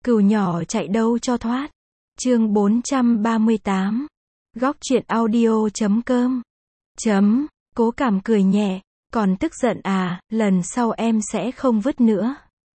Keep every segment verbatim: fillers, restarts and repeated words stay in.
Cừu nhỏ chạy đâu cho thoát. Chương bốn trăm ba mươi tám. Góc truyện audio chấm com. Chấm, Cố Cảm cười nhẹ, còn tức giận à, lần sau em sẽ không vứt nữa.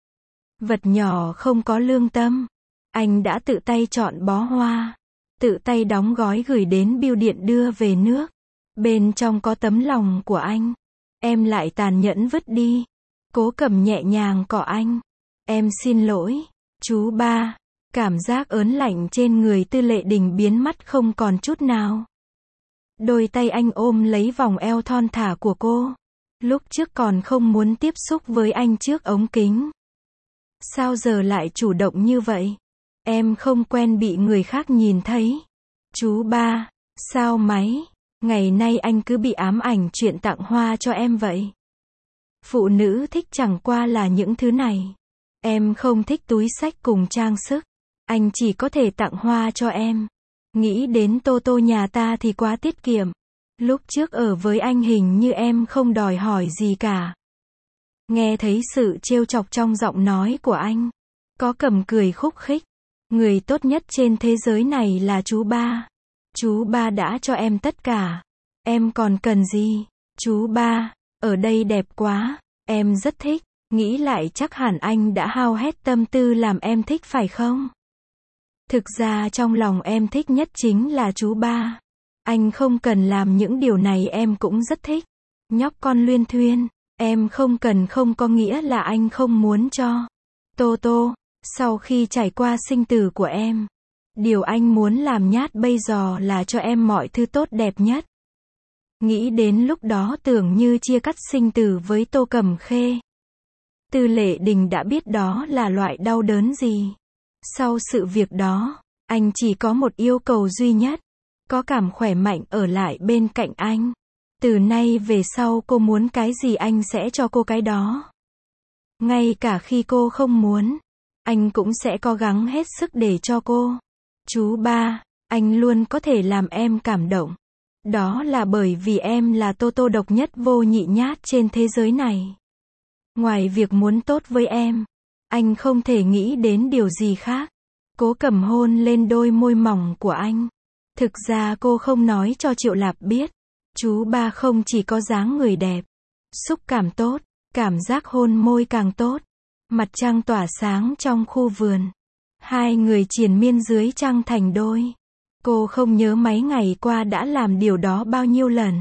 Vật nhỏ không có lương tâm. Anh đã tự tay chọn bó hoa, tự tay đóng gói gửi đến bưu điện đưa về nước. Bên trong có tấm lòng của anh. Em lại tàn nhẫn vứt đi. Cố Cẩm nhẹ nhàng cọ anh. Em xin lỗi, chú ba. Cảm giác ớn lạnh trên người Tư Lệ Đình biến mất không còn chút nào. Đôi tay anh ôm lấy vòng eo thon thả của cô. Lúc trước còn không muốn tiếp xúc với anh trước ống kính. Sao giờ lại chủ động như vậy? Em không quen bị người khác nhìn thấy. Chú ba, sao máy? Ngày nay anh cứ bị ám ảnh chuyện tặng hoa cho em vậy. Phụ nữ thích chẳng qua là những thứ này. Em không thích túi xách cùng trang sức. Anh chỉ có thể tặng hoa cho em. Nghĩ đến Tô Tô nhà ta thì quá tiết kiệm. Lúc trước ở với anh hình như em không đòi hỏi gì cả. Nghe thấy sự trêu chọc trong giọng nói của anh. Có Cầm cười khúc khích. Người tốt nhất trên thế giới này là chú ba. Chú ba đã cho em tất cả. Em còn cần gì? Chú ba, ở đây đẹp quá. Em rất thích. Nghĩ lại chắc hẳn anh đã hao hết tâm tư làm em thích phải không? Thực ra trong lòng em thích nhất chính là chú ba. Anh không cần làm những điều này em cũng rất thích. Nhóc con luyên thuyên, em không cần không có nghĩa là anh không muốn cho. Tô Tô, sau khi trải qua sinh tử của em, điều anh muốn làm nhát bây giờ là cho em mọi thứ tốt đẹp nhất. Nghĩ đến lúc đó tưởng như chia cắt sinh tử với Tô Cẩm Khê. Tư Lệ Đình đã biết đó là loại đau đớn gì. Sau sự việc đó, anh chỉ có một yêu cầu duy nhất. Có Cảm khỏe mạnh ở lại bên cạnh anh. Từ nay về sau cô muốn cái gì anh sẽ cho cô cái đó. Ngay cả khi cô không muốn, anh cũng sẽ cố gắng hết sức để cho cô. Chú ba, anh luôn có thể làm em cảm động. Đó là bởi vì em là Tô Tô độc nhất vô nhị nhát trên thế giới này. Ngoài việc muốn tốt với em, anh không thể nghĩ đến điều gì khác. Cố Cầm hôn lên đôi môi mỏng của anh. Thực ra cô không nói cho Triệu Lạp biết. Chú ba không chỉ có dáng người đẹp, xúc cảm tốt, cảm giác hôn môi càng tốt. Mặt trăng tỏa sáng trong khu vườn. Hai người triền miên dưới trăng thành đôi. Cô không nhớ mấy ngày qua đã làm điều đó bao nhiêu lần.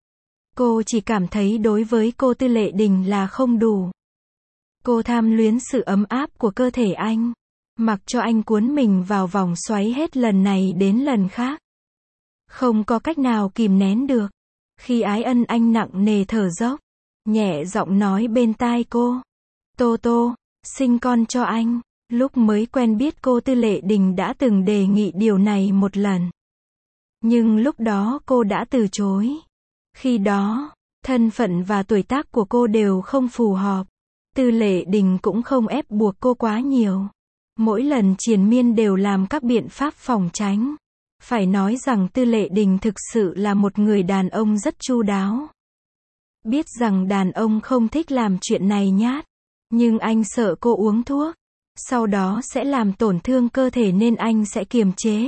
Cô chỉ cảm thấy đối với cô Tư Lệ Đình là không đủ. Cô tham luyến sự ấm áp của cơ thể anh. Mặc cho anh cuốn mình vào vòng xoáy hết lần này đến lần khác. Không có cách nào kìm nén được. Khi ái ân anh nặng nề thở dốc. Nhẹ giọng nói bên tai cô. Tô Tô, sinh con cho anh. Lúc mới quen biết cô Tư Lệ Đình đã từng đề nghị điều này một lần. Nhưng lúc đó cô đã từ chối. Khi đó, thân phận và tuổi tác của cô đều không phù hợp. Tư Lệ Đình cũng không ép buộc cô quá nhiều. Mỗi lần triền miên đều làm các biện pháp phòng tránh. Phải nói rằng Tư Lệ Đình thực sự là một người đàn ông rất chu đáo. Biết rằng đàn ông không thích làm chuyện này nhát. Nhưng anh sợ cô uống thuốc. Sau đó sẽ làm tổn thương cơ thể nên anh sẽ kiềm chế.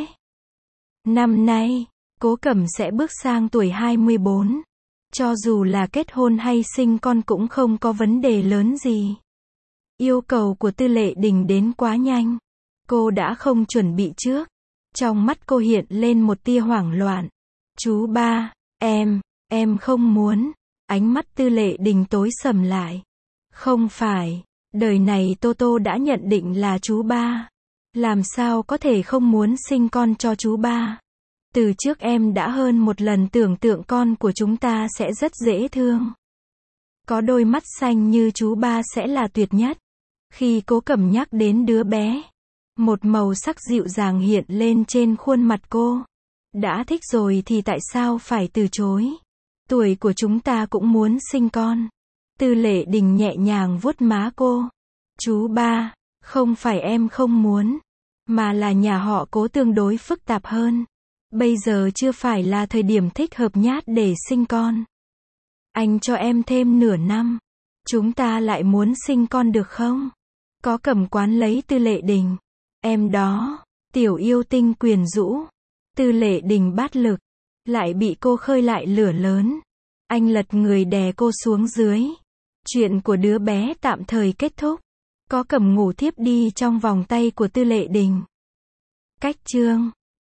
Năm nay, Cố Cẩm sẽ bước sang tuổi hai mươi bốn. Cho dù là kết hôn hay sinh con cũng không có vấn đề lớn gì. Yêu cầu của Tư Lệ Đình đến quá nhanh. Cô đã không chuẩn bị trước. Trong mắt cô hiện lên một tia hoảng loạn. Chú ba, em, em không muốn. Ánh mắt Tư Lệ Đình tối sầm lại. Không phải, đời này Tô Tô đã nhận định là chú ba. Làm sao có thể không muốn sinh con cho chú ba. Từ trước em đã hơn một lần tưởng tượng con của chúng ta sẽ rất dễ thương. Có đôi mắt xanh như chú ba sẽ là tuyệt nhất. Khi Cố Cẩm nhắc đến đứa bé, một màu sắc dịu dàng hiện lên trên khuôn mặt cô. Đã thích rồi thì tại sao phải từ chối? Tuổi của chúng ta cũng muốn sinh con. Tư Lệ Đình nhẹ nhàng vuốt má cô. Chú ba, không phải em không muốn, mà là nhà họ Cố tương đối phức tạp hơn. Bây giờ chưa phải là thời điểm thích hợp nhát để sinh con. Anh cho em thêm nửa năm. Chúng ta lại muốn sinh con được không? Có Cầm quán lấy Tư Lệ Đình. Em đó, tiểu yêu tinh quyến rũ. Tư Lệ Đình bát lực. Lại bị cô khơi lại lửa lớn. Anh lật người đè cô xuống dưới. Chuyện của đứa bé tạm thời kết thúc. Có Cẩm ngủ thiếp đi trong vòng tay của Tư Lệ Đình. Cách chương